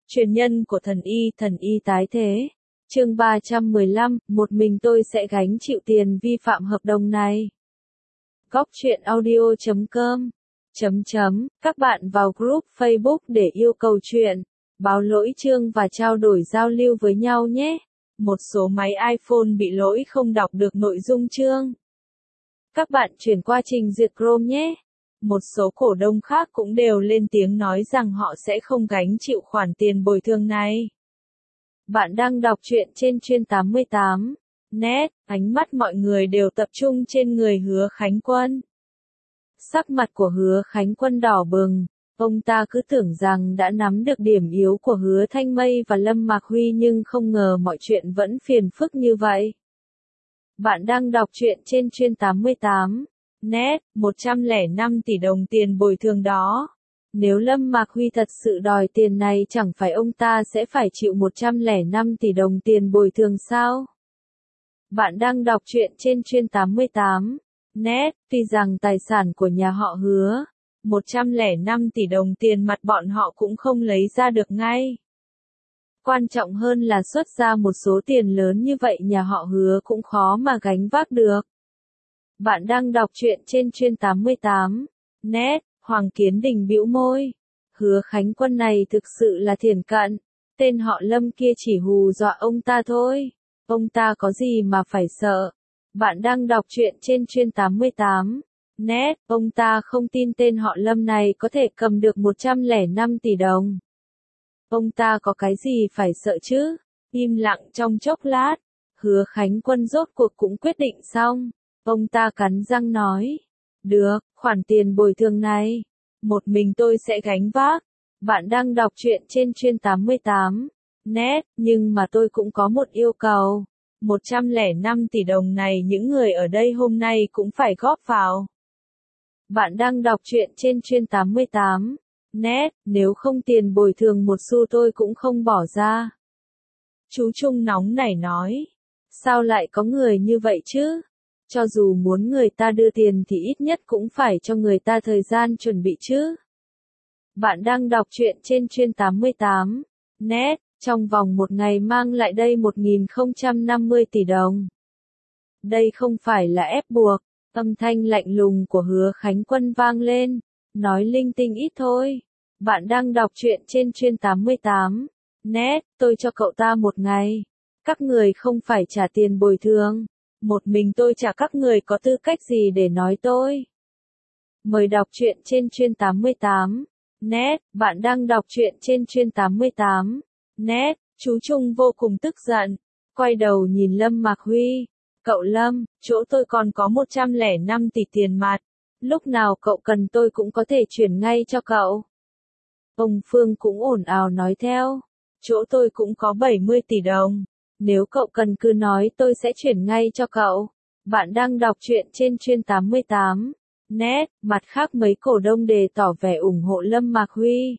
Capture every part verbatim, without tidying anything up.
Truyền nhân của thần y, thần y tái thế. Chương ba trăm mười lăm, một mình tôi sẽ gánh chịu tiền vi phạm hợp đồng này. Góc truyện audio chấm com chấm chấm, các bạn vào group Facebook để yêu cầu chuyện, báo lỗi chương và trao đổi giao lưu với nhau nhé. Một số máy iPhone bị lỗi không đọc được nội dung chương. Các bạn chuyển qua trình duyệt Chrome nhé. Một số cổ đông khác cũng đều lên tiếng nói rằng họ sẽ không gánh chịu khoản tiền bồi thường này. Bạn đang đọc truyện trên Chuyên tám mươi tám net, ánh mắt mọi người đều tập trung trên người Hứa Khánh Quân. Sắc mặt của Hứa Khánh Quân đỏ bừng, ông ta cứ tưởng rằng đã nắm được điểm yếu của Hứa Thanh Mây và Lâm Mạc Huy nhưng không ngờ mọi chuyện vẫn phiền phức như vậy. Bạn đang đọc truyện trên Chuyên tám mươi tám net, một trăm lẻ năm tỷ đồng tiền bồi thường đó. Nếu Lâm Mạc Huy thật sự đòi tiền này chẳng phải ông ta sẽ phải chịu một trăm lẻ năm tỷ đồng tiền bồi thường sao? Bạn đang đọc truyện trên Chuyên tám mươi tám net, tuy rằng tài sản của nhà họ Hứa, một trăm lẻ năm tỷ đồng tiền mặt bọn họ cũng không lấy ra được ngay. Quan trọng hơn là xuất ra một số tiền lớn như vậy nhà họ Hứa cũng khó mà gánh vác được. Bạn đang đọc truyện trên Chuyên tám mươi tám net, Hoàng Kiến Đình bĩu môi. Hứa Khánh Quân này thực sự là thiển cận, tên họ Lâm kia chỉ hù dọa ông ta thôi. Ông ta có gì mà phải sợ. Bạn đang đọc truyện trên Chuyên tám mươi tám net, ông ta không tin tên họ Lâm này có thể cầm được một trăm lẻ năm tỷ đồng. Ông ta có cái gì phải sợ chứ? Im lặng trong chốc lát, Hứa Khánh Quân rốt cuộc cũng quyết định xong. Ông ta cắn răng nói, được, khoản tiền bồi thường này, một mình tôi sẽ gánh vác. Bạn đang đọc truyện trên Chuyên tám mươi tám net, nhưng mà tôi cũng có một yêu cầu. một trăm lẻ năm tỷ đồng này những người ở đây hôm nay cũng phải góp vào. Bạn đang đọc truyện trên Chuyên tám mươi tám net, nếu không tiền bồi thường một xu tôi cũng không bỏ ra. Chú Trung nóng nảy nói, sao lại có người như vậy chứ? Cho dù muốn người ta đưa tiền thì ít nhất cũng phải cho người ta thời gian chuẩn bị chứ. Bạn đang đọc truyện trên Chuyên tám mươi tám net, trong vòng một ngày mang lại đây một nghìn không trăm năm mươi tỷ đồng. Đây không phải là ép buộc, âm thanh lạnh lùng của Hứa Khánh Quân vang lên, nói linh tinh ít thôi. Bạn đang đọc truyện trên Chuyên tám mươi tám net, tôi cho cậu ta một ngày. Các người không phải trả tiền bồi thường. Một mình tôi trả, các người có tư cách gì để nói tôi? Mời đọc truyện trên Chuyên tám mươi tám net, bạn đang đọc truyện trên Chuyên tám mươi tám net, chú Trung vô cùng tức giận, quay đầu nhìn Lâm Mạc Huy, cậu Lâm, chỗ tôi còn có một trăm lẻ năm tỷ tiền mặt, lúc nào cậu cần tôi cũng có thể chuyển ngay cho cậu. Ông Phương cũng ồn ào nói theo, chỗ tôi cũng có bảy mươi tỷ đồng. Nếu cậu cần cứ nói tôi sẽ chuyển ngay cho cậu. Bạn đang đọc truyện trên Chuyên tám mươi tám net, mặt khác mấy cổ đông đề tỏ vẻ ủng hộ Lâm Mạc Huy.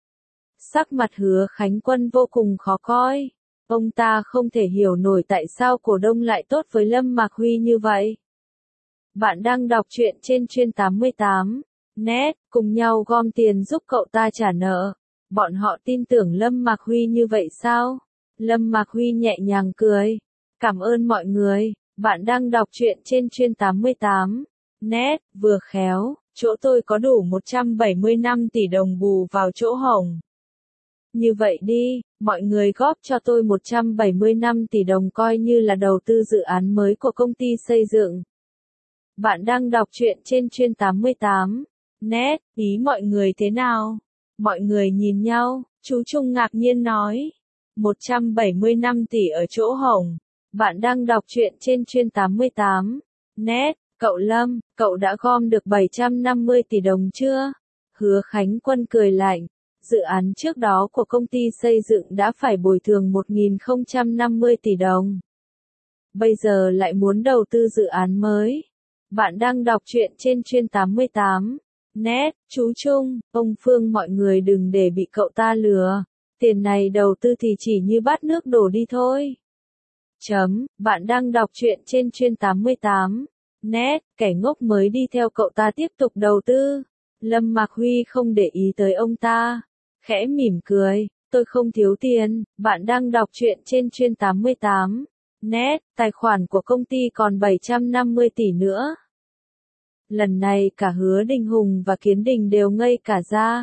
Sắc mặt Hứa Khánh Quân vô cùng khó coi. Ông ta không thể hiểu nổi tại sao cổ đông lại tốt với Lâm Mạc Huy như vậy. Bạn đang đọc truyện trên Chuyên tám mươi tám net, cùng nhau gom tiền giúp cậu ta trả nợ. Bọn họ tin tưởng Lâm Mạc Huy như vậy sao? Lâm Mạc Huy nhẹ nhàng cười. Cảm ơn mọi người, bạn đang đọc truyện trên Chuyên tám mươi tám net, vừa khéo, chỗ tôi có đủ một trăm bảy mươi lăm tỷ đồng bù vào chỗ hổng. Như vậy đi, mọi người góp cho tôi một trăm bảy mươi lăm tỷ đồng coi như là đầu tư dự án mới của công ty xây dựng. Bạn đang đọc truyện trên Chuyên tám mươi tám net, ý mọi người thế nào? Mọi người nhìn nhau, chú Trung ngạc nhiên nói. một trăm bảy mươi lăm tỷ ở chỗ hổng. Bạn đang đọc truyện trên Chuyên tám mươi tám net, cậu Lâm, cậu đã gom được bảy trăm năm mươi tỷ đồng chưa? Hứa Khánh Quân cười lạnh, dự án trước đó của công ty xây dựng đã phải bồi thường một nghìn không trăm năm mươi tỷ đồng. Bây giờ lại muốn đầu tư dự án mới. Bạn đang đọc truyện trên Chuyên tám mươi tám net, chú Trung, ông Phương, mọi người đừng để bị cậu ta lừa. Tiền này đầu tư thì chỉ như bát nước đổ đi thôi. Chấm, bạn đang đọc truyện trên Chuyên tám mươi tám net, kẻ ngốc mới đi theo cậu ta tiếp tục đầu tư. Lâm Mạc Huy không để ý tới ông ta, khẽ mỉm cười, tôi không thiếu tiền, bạn đang đọc truyện trên chuyên tám mươi tám. Net, tài khoản của công ty còn bảy trăm năm mươi tỷ nữa. Lần này cả Hứa Đình Hùng và Kiến Đình đều ngây cả ra.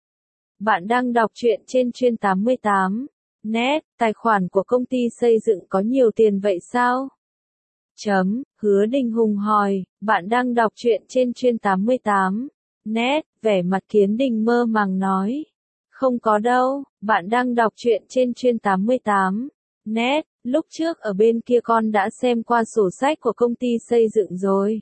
Bạn đang đọc truyện trên chuyên tám mươi tám. Net, tài khoản của công ty xây dựng có nhiều tiền vậy sao? Chấm, Hứa Đình Hùng hỏi, bạn đang đọc truyện trên chuyên tám mươi tám. Net, vẻ mặt Kiến Đình mơ màng nói. Không có đâu, bạn đang đọc truyện trên chuyên tám mươi tám. Net, lúc trước ở bên kia con đã xem qua sổ sách của công ty xây dựng rồi.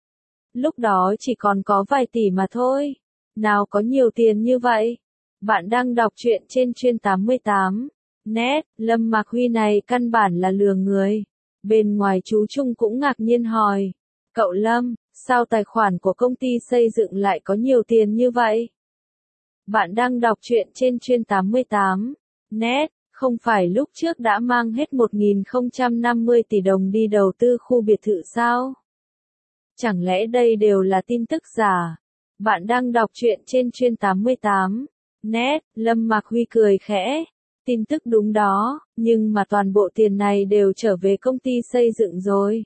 Lúc đó chỉ còn có vài tỷ mà thôi. Nào có nhiều tiền như vậy? Bạn đang đọc truyện trên chuyên tám mươi tám. Net, Lâm Mạc Huy này căn bản là lừa người. Bên ngoài chú Trung cũng ngạc nhiên hỏi. Cậu Lâm, sao tài khoản của công ty xây dựng lại có nhiều tiền như vậy? Bạn đang đọc truyện trên chuyên tám mươi tám. Net, không phải lúc trước đã mang hết một nghìn không trăm năm mươi tỷ đồng đi đầu tư khu biệt thự sao? Chẳng lẽ đây đều là tin tức giả? Bạn đang đọc truyện trên chuyên tám mươi tám. Net, Lâm Mạc Huy cười khẽ. Tin tức đúng đó, nhưng mà toàn bộ tiền này đều trở về công ty xây dựng rồi.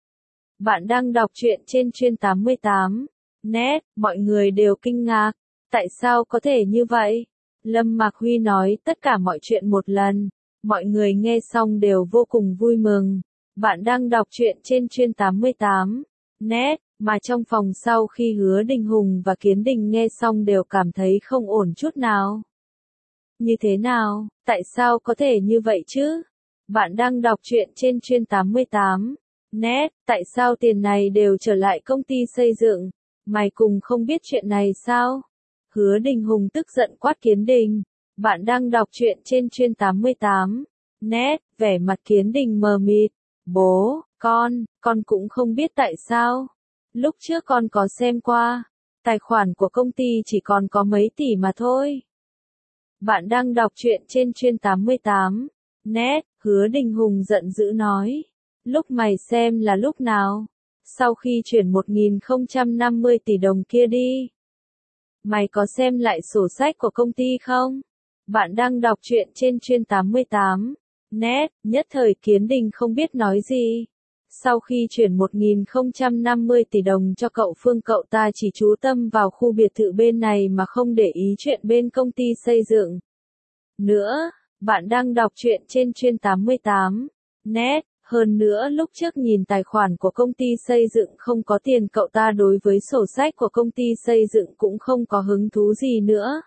Bạn đang đọc truyện trên chuyên tám mươi tám. Net, mọi người đều kinh ngạc. Tại sao có thể như vậy? Lâm Mạc Huy nói tất cả mọi chuyện một lần. Mọi người nghe xong đều vô cùng vui mừng. Bạn đang đọc truyện trên chuyên tám mươi tám. Net, mà trong phòng sau khi Hứa Đình Hùng và Kiến Đình nghe xong đều cảm thấy không ổn chút nào. Như thế nào? Tại sao có thể như vậy chứ? Bạn đang đọc truyện trên chuyên tám mươi tám. Net, tại sao tiền này đều trở lại công ty xây dựng? Mày cùng không biết chuyện này sao? Hứa Đình Hùng tức giận quát Kiến Đình. Bạn đang đọc truyện trên chuyên tám mươi tám. Net, vẻ mặt Kiến Đình mờ mịt. Bố, con, con cũng không biết tại sao. Lúc trước con có xem qua. Tài khoản của công ty chỉ còn có mấy tỷ mà thôi. Bạn đang đọc truyện trên chuyên tám mươi tám. Net, Hứa Đình Hùng giận dữ nói. Lúc mày xem là lúc nào? Sau khi chuyển một nghìn không trăm năm mươi tỷ đồng kia đi. Mày có xem lại sổ sách của công ty không? Bạn đang đọc truyện trên chuyên tám mươi tám. Net, nhất thời Kiến Đình không biết nói gì. Sau khi chuyển một nghìn không trăm năm mươi tỷ đồng cho cậu Phương, cậu ta chỉ chú tâm vào khu biệt thự bên này mà không để ý chuyện bên công ty xây dựng. Nữa, bạn đang đọc truyện trên chuyên tám mươi tám. Net, hơn nữa lúc trước nhìn tài khoản của công ty xây dựng không có tiền, cậu ta đối với sổ sách của công ty xây dựng cũng không có hứng thú gì nữa.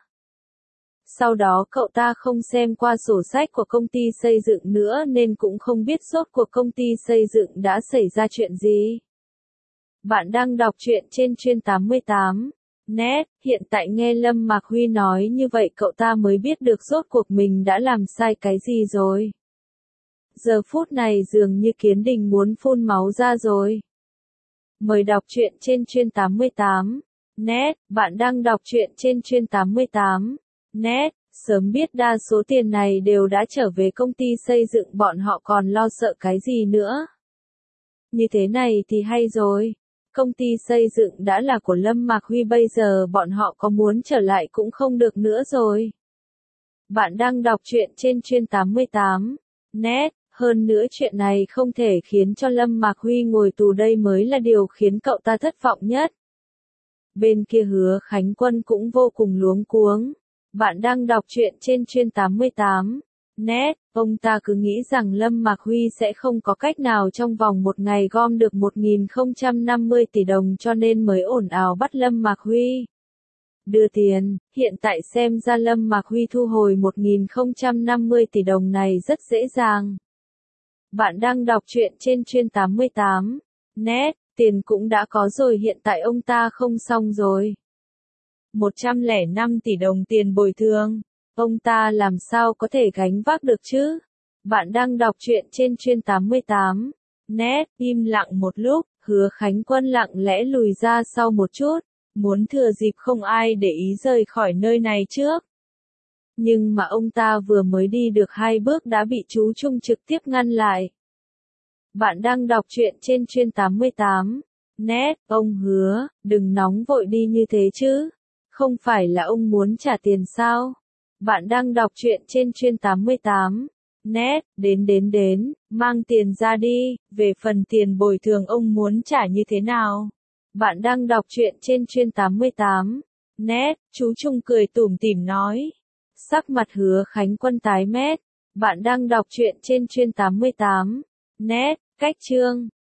Sau đó cậu ta không xem qua sổ sách của công ty xây dựng nữa nên cũng không biết rốt cuộc công ty xây dựng đã xảy ra chuyện gì. Bạn đang đọc truyện trên chuyên tám mươi tám. Net, hiện tại nghe Lâm Mạc Huy nói như vậy cậu ta mới biết được rốt cuộc mình đã làm sai cái gì rồi. Giờ phút này dường như Kiến Đình muốn phun máu ra rồi. Mời đọc truyện trên chuyên tám mươi tám. Net, bạn đang đọc truyện trên chuyên tám mươi tám. Net, sớm biết đa số tiền này đều đã trở về công ty xây dựng, bọn họ còn lo sợ cái gì nữa. Như thế này thì hay rồi. Công ty xây dựng đã là của Lâm Mạc Huy, bây giờ bọn họ có muốn trở lại cũng không được nữa rồi. Bạn đang đọc truyện trên chuyên tám mươi tám. Net, hơn nữa chuyện này không thể khiến cho Lâm Mạc Huy ngồi tù, đây mới là điều khiến cậu ta thất vọng nhất. Bên kia Hứa Khánh Quân cũng vô cùng luống cuống. Bạn đang đọc truyện trên chuyên tám mươi tám. Net, ông ta cứ nghĩ rằng Lâm Mạc Huy sẽ không có cách nào trong vòng một ngày gom được một nghìn không trăm năm mươi tỷ đồng cho nên mới ồn ào bắt Lâm Mạc Huy đưa tiền. Hiện tại xem ra Lâm Mạc Huy thu hồi một nghìn không trăm năm mươi tỷ đồng này rất dễ dàng. Bạn đang đọc truyện trên chuyên tám mươi tám. Net, tiền cũng đã có rồi, hiện tại ông ta không xong rồi. một trăm lẻ năm tỷ đồng tiền bồi thường. Ông ta làm sao có thể gánh vác được chứ? Bạn đang đọc truyện trên chuyên tám mươi tám. Net, im lặng một lúc, Hứa Khánh Quân lặng lẽ lùi ra sau một chút, muốn thừa dịp không ai để ý rời khỏi nơi này trước. Nhưng mà ông ta vừa mới đi được hai bước đã bị chú Trung trực tiếp ngăn lại. Bạn đang đọc truyện trên chuyên tám mươi tám. Net, ông Hứa, đừng nóng vội đi như thế chứ. Không phải là ông muốn trả tiền sao? Bạn đang đọc truyện trên chuyên tám mươi tám. Net, đến đến đến, mang tiền ra đi, về phần tiền bồi thường ông muốn trả như thế nào? Bạn đang đọc truyện trên chuyên tám mươi tám. Net, chú Trung cười tủm tỉm nói. Sắc mặt Hứa Khánh Quân tái mét. Bạn đang đọc truyện trên chuyên tám mươi tám. Net, cách chương.